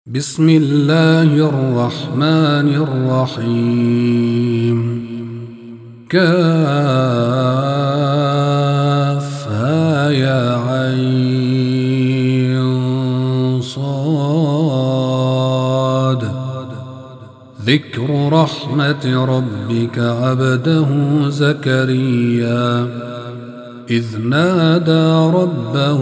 بسم الله الرحمن الرحيم. كافها يا عين صاد. ذكر رحمة ربك عبده زكريا إذ نادى ربه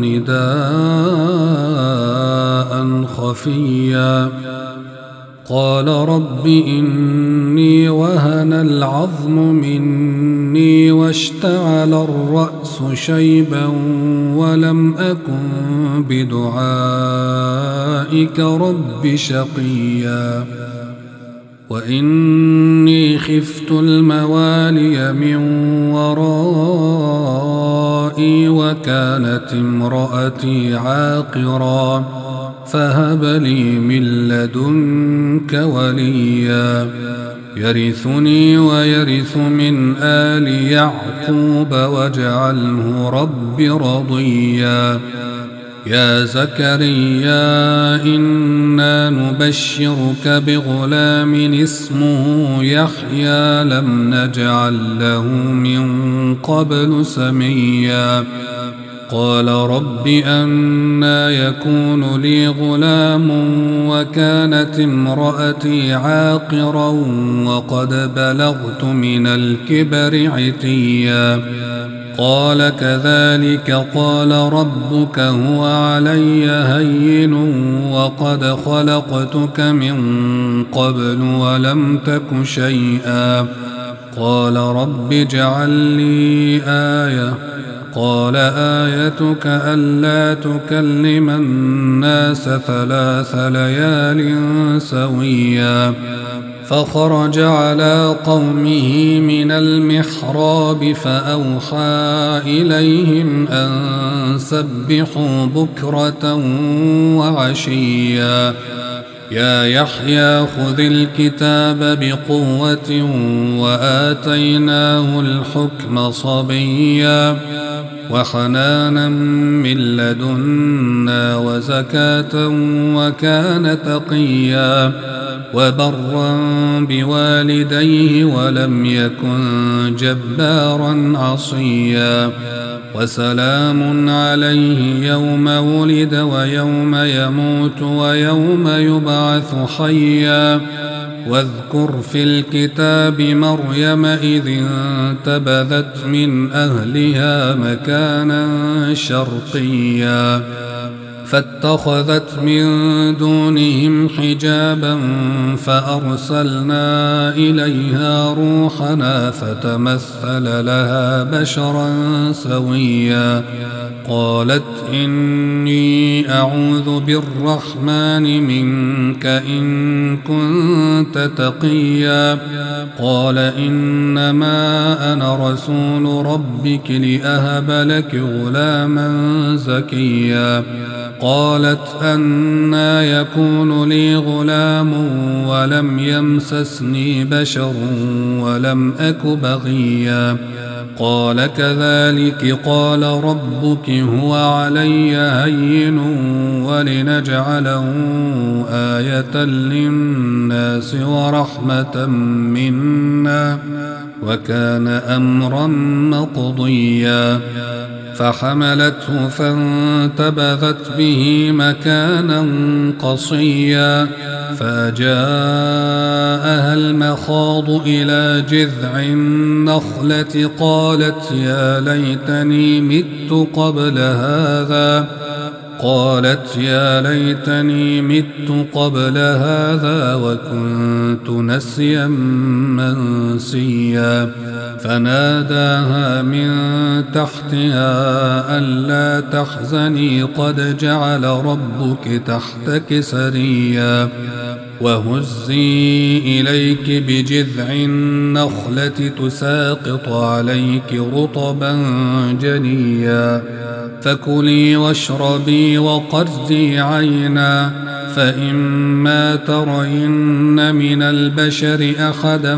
نداء خفيا قال رب إني وهن العظم مني واشتعل الرأس شيبا ولم أكن بدعائك رب شقيا وإني خفت الموالي من ورائي وكانت امرأتي عاقرا فهب لي من لدنك وليا يرثني ويرث من آل يعقوب واجعله رب رضيا. يا زكريا إنا نبشرك بغلام اسمه يحيى لم نجعل له من قبل سميا قال رب أنى يكون لي غلام وكانت امرأتي عاقرا وقد بلغت من الكبر عتيا قال كذلك قال ربك هو علي هين وقد خلقتك من قبل ولم تك شيئا قال رب اجعل لي آية قال آيتك ألا تكلم الناس 3 ليال سويا فخرج على قومه من المحراب فأوحى إليهم أن سبحوا بكرة وعشيا يا يحيى خذ الكتاب بقوة وآتيناه الحكم صبيا وحنانا من لدنا وزكاة وكان تقيا وبرا بوالديه ولم يكن جبارا عصيا وسلام عليه يوم ولد ويوم يموت ويوم يبعث حيا واذكر في الكتاب مريم إذ انتبذت من أهلها مكانا شرقيا فاتخذت من دونهم حجابا فأرسلنا إليها روحنا فتمثل لها بشرا سويا قالت إني أعوذ بالرحمن منك إن كنت تقيا قال إنما أنا رسول ربك لأهب لك غلاما زكيا قالت أنى يكون لي غلام ولم يمسسني بشر ولم أك بغيا قال كذلك قال ربك هو علي هين ولنجعله آية للناس ورحمة منا وكان أمرا مقضيا فحملته فانتبذت به مكانا قصيا فجاءها المخاض إلى جذع النخلة قالت يا ليتني مت قبل هذا وكنت نسيا منسيا فناداها من تحتها ألا تحزني قد جعل ربك تحتك سريا وهزي إليك بجذع النخلة تساقط عليك رطبا جنيا فكلي واشربي وقري عينا فإما ترين من البشر أحدا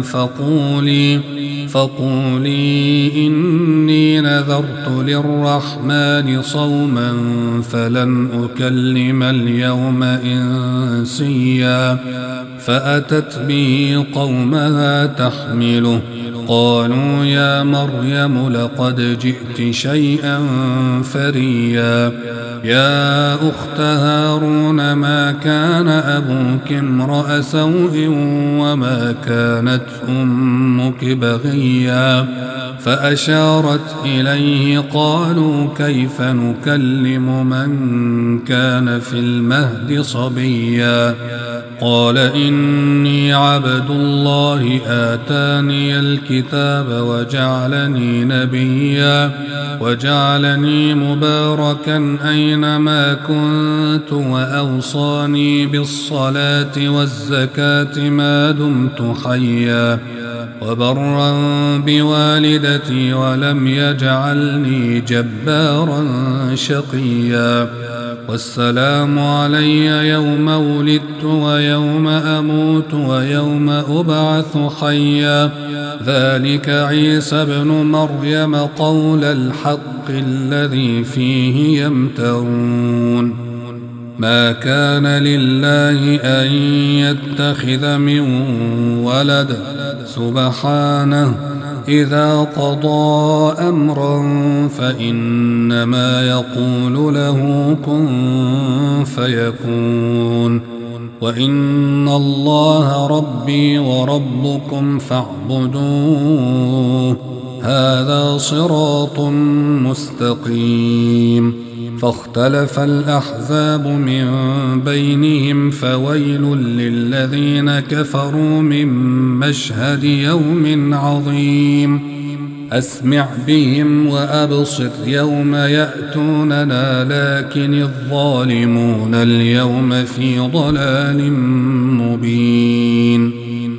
فقولي إني نذرت للرحمن صوما فلن أكلم اليوم إنسيا فأتت به قومها تحمله قالوا يا مريم لقد جئت شيئا فريا يا أخت هارون ما كان أبوك امرأ سوء وما كانت أمك بغيا فأشارت إليه قالوا كيف نكلم من كان في المهد صبيا قال إني عبد الله آتاني الكتاب وجعلني نبيا وجعلني مباركا أينما كنت وأوصاني بالصلاة والزكاة ما دمت حيا وبرا بوالدتي ولم يجعلني جبارا شقيا والسلام علي يوم ولدت ويوم أموت ويوم أبعث حيا ذلك عيسى ابن مريم قول الحق الذي فيه يمترون ما كان لله أن يتخذ من ولد سبحانه إذا قضى أمرا فإنما يقول له كن فيكون وإن الله ربي وربكم فاعبدوه هذا صراط مستقيم فاختلف الأحزاب من بينهم فويل للذين كفروا من مشهد يوم عظيم أسمع بهم وأبصر يوم يأتوننا لكن الظالمون اليوم في ضلال مبين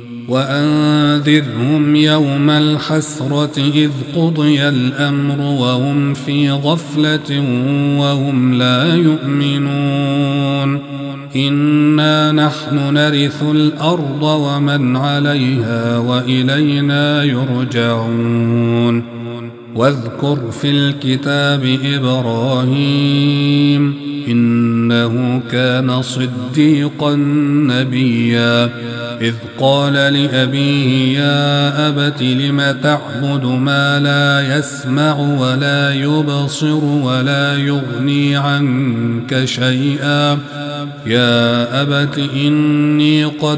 وأنذرهم يوم الحسرة إذ قضي الأمر وهم في غفلة وهم لا يؤمنون إنا نحن نرث الأرض ومن عليها وإلينا يرجعون واذكر في الكتاب إبراهيم إنه كان صديقا نبيا إذ قال لأبيه يا أبت لم تعبد ما لا يسمع ولا يبصر ولا يغني عنك شيئا يا أبت إني قد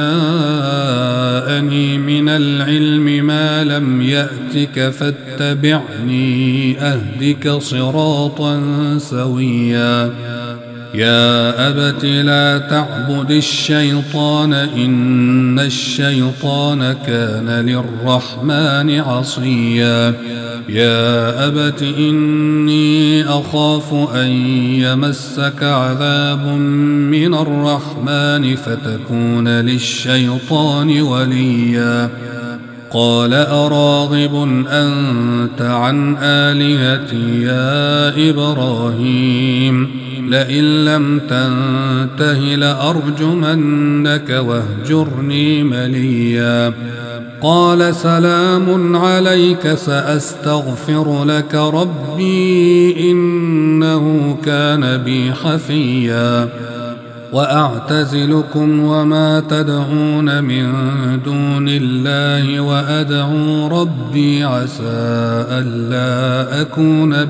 جاءني من العلم ما لم يأتك فاتبعني أهدك صراطا سويا يا أبت لا تعبد الشيطان إن الشيطان كان للرحمن عصيا يا أبت إني أخاف أن يمسك عذاب من الرحمن فتكون للشيطان وليا قال أراغب أنت عن آلهتي يا إبراهيم لئن لم تنته لأرجمنك واهجرني مليا قال سلام عليك سأستغفر لك ربي إنه كان بي حفيا وأعتزلكم وما تدعون من دون الله وأدعو ربي عسى ألا أكون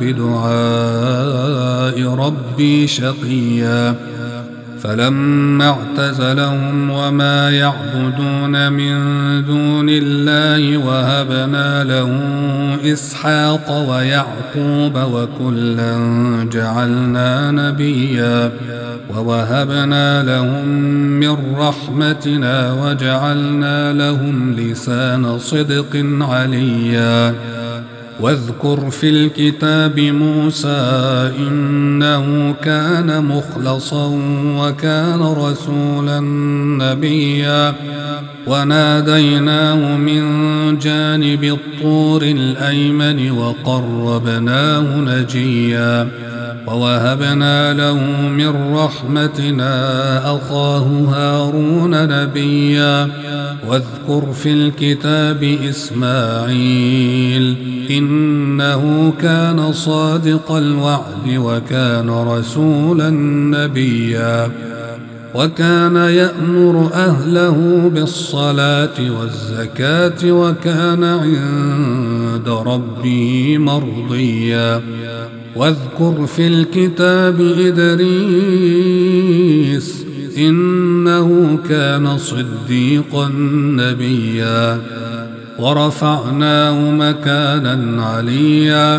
بدعاء ربي شقيا فلما اعتزلهم وما يعبدون من دون الله وهبنا له إسحاق ويعقوب وكلا جعلنا نبيا ووهبنا لهم من رحمتنا وجعلنا لهم لسان صدق عليا واذكر في الكتاب موسى إنه كان مخلصا وكان رسولا نبيا وناديناه من جانب الطور الأيمن وقربناه نجيا ووهبنا له من رحمتنا أخاه هارون نبيا واذكر في الكتاب إسماعيل إنه كان صادق الوعد وكان رسولا نبيا وكان يأمر أهله بالصلاة والزكاة وكان عند ربه مرضيا واذكر في الكتاب إدريس إنه كان صديقا نبيا ورفعناه مكانا عليا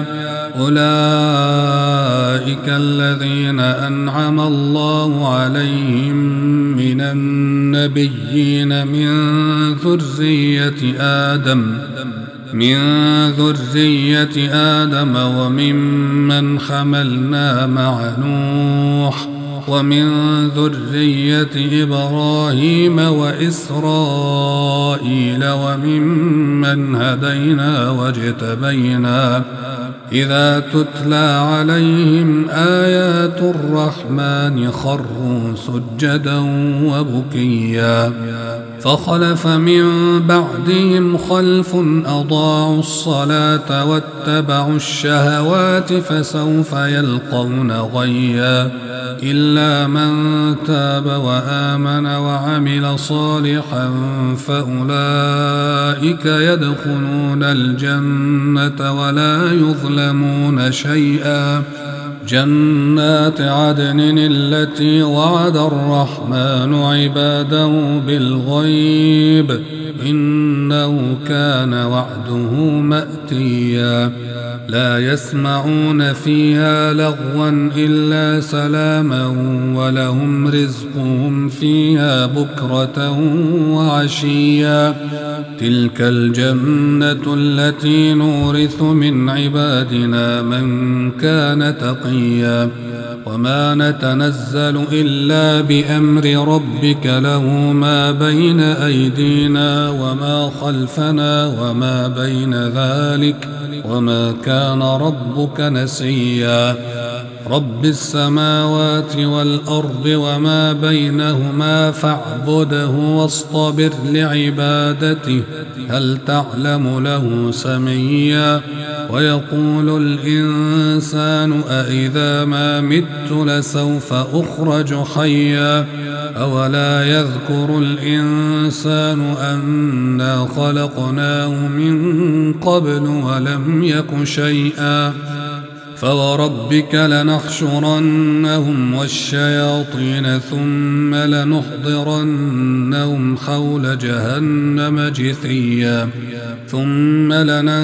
أولئك الذين أنعم الله عليهم من النبيين من ذرية آدم وممن حملنا مع نوح ومن ذرية إبراهيم وإسرائيل وممن هدينا واجتبينا إذا تتلى عليهم آيات الرحمن خروا سجدا وبكيا فخلف من بعدهم خلف أضاعوا الصلاة واتبعوا الشهوات فسوف يلقون غيا إلا من تاب وآمن وعمل صالحا فأولئك يدخلون الجنة ولا يظلمون شيئا جنات عدن التي وعد الرحمن عباده بالغيب إنه كان وعده مأتيا لا يسمعون فيها لغوا إلا سلاما ولهم رزقهم فيها بكرة وعشيا تلك الجنة التي نورث من عبادنا من كان تقيا وما نتنزل إلا بأمر ربك له ما بين أيدينا وما خلفنا وما بين ذلك وما كان ربك نسيا رب السماوات والأرض وما بينهما فاعبده واصطبر لعبادته هل تعلم له سميا ويقول الإنسان أإذا ما مت لسوف أخرج حيا أولا يذكر الإنسان أنا خلقناه من قبل ولم يك شيئا فوربك لنحشرنهم والشياطين ثم لنحضرنهم حول جهنم جثيا ثم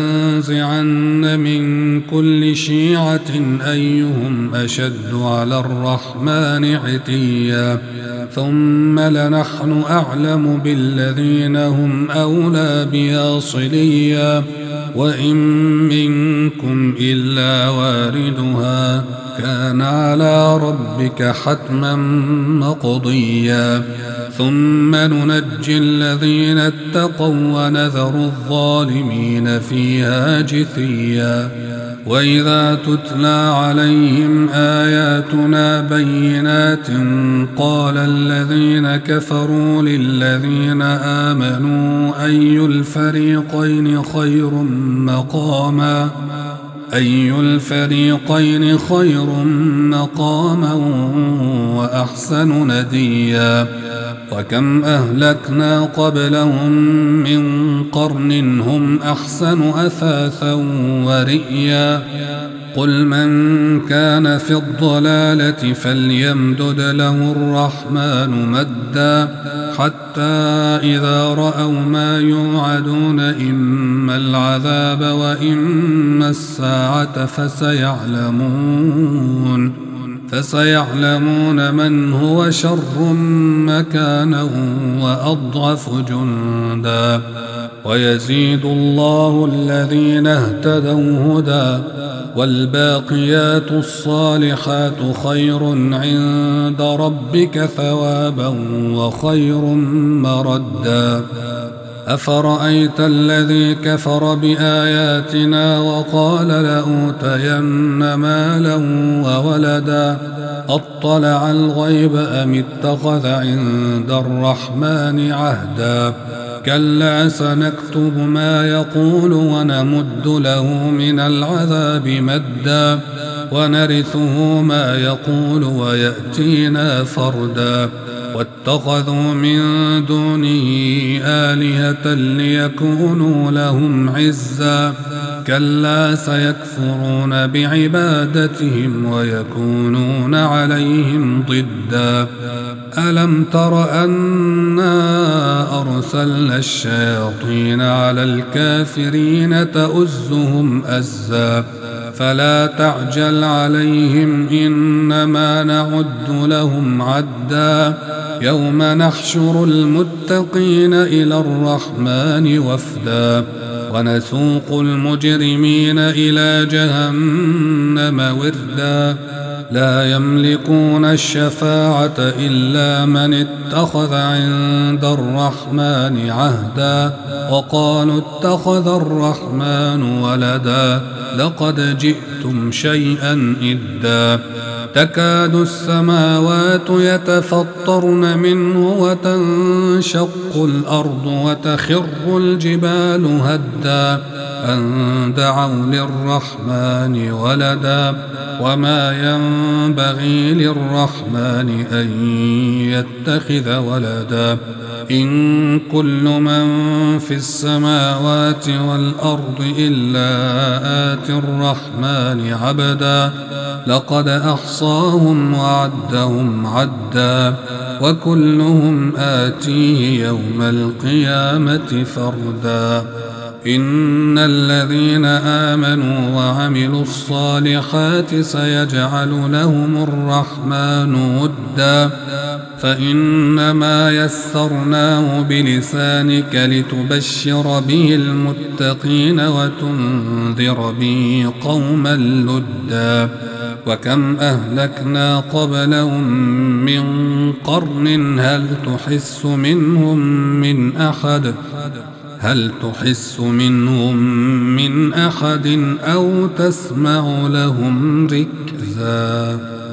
لننزعن من كل شيعة أيهم أشد على الرحمن عتيا ثم لنحن أعلم بالذين هم أولى بها صليا وإن منكم إلا واردها كان على ربك حتما مقضيا ثم ننجي الذين اتقوا ونذر الظالمين فيها جثيا وإذا تتلى عليهم آياتنا بينات قال الذين كفروا للذين آمنوا أي الفريقين خير مقاما وأحسن نديا وكم أهلكنا قبلهم من قرن هم أحسن أثاثا ورئيا قل من كان في الضلالة فليمدد له الرحمن مدا حتى إذا رأوا ما يوعدون إما العذاب وإما الساعة فسيعلمون من هو شر مكانا وأضعف جندا ويزيد الله الذين اهتدوا هدى والباقيات الصالحات خير عند ربك ثوابا وخير مردا أفرأيت الذي كفر بآياتنا وقال لأوتين مالا وولدا أطلع الغيب أم اتخذ عند الرحمن عهدا كلا سنكتب ما يقول ونمد له من العذاب مدا ونرثه ما يقول ويأتينا فردا واتخذوا من دونه آلهة ليكونوا لهم عزا كلا سيكفرون بعبادتهم ويكونون عليهم ضدا ألم تر أنا أرسلنا الشياطين على الكافرين تؤزهم أزا فلا تعجل عليهم إنما نعد لهم عدا يوم نحشر المتقين إلى الرحمن وفدا ونسوق المجرمين إلى جهنم وردا لا يملكون الشفاعة إلا من اتخذ عند الرحمن عهدا وقالوا اتخذ الرحمن ولدا لقد جئتم شيئا إدا تكاد السماوات يتفطرن منه وتنشق الأرض وتخر الجبال هدا أن دعوا للرحمن ولدا وما ينبغي للرحمن أن يتخذ ولدا إن كل من في السماوات والأرض إلا آتي الرحمن عبدا لقد أحصاهم وعدهم عدا وكلهم آتيه يوم القيامة فردا إن الذين آمنوا وعملوا الصالحات سيجعل لهم الرحمن ودا فإنما يسرناه بلسانك لتبشر به المتقين وتنذر به قوما لدا وكم أهلكنا قبلهم من قرن هل تحس منهم من أحد أو تسمع لهم ركزا.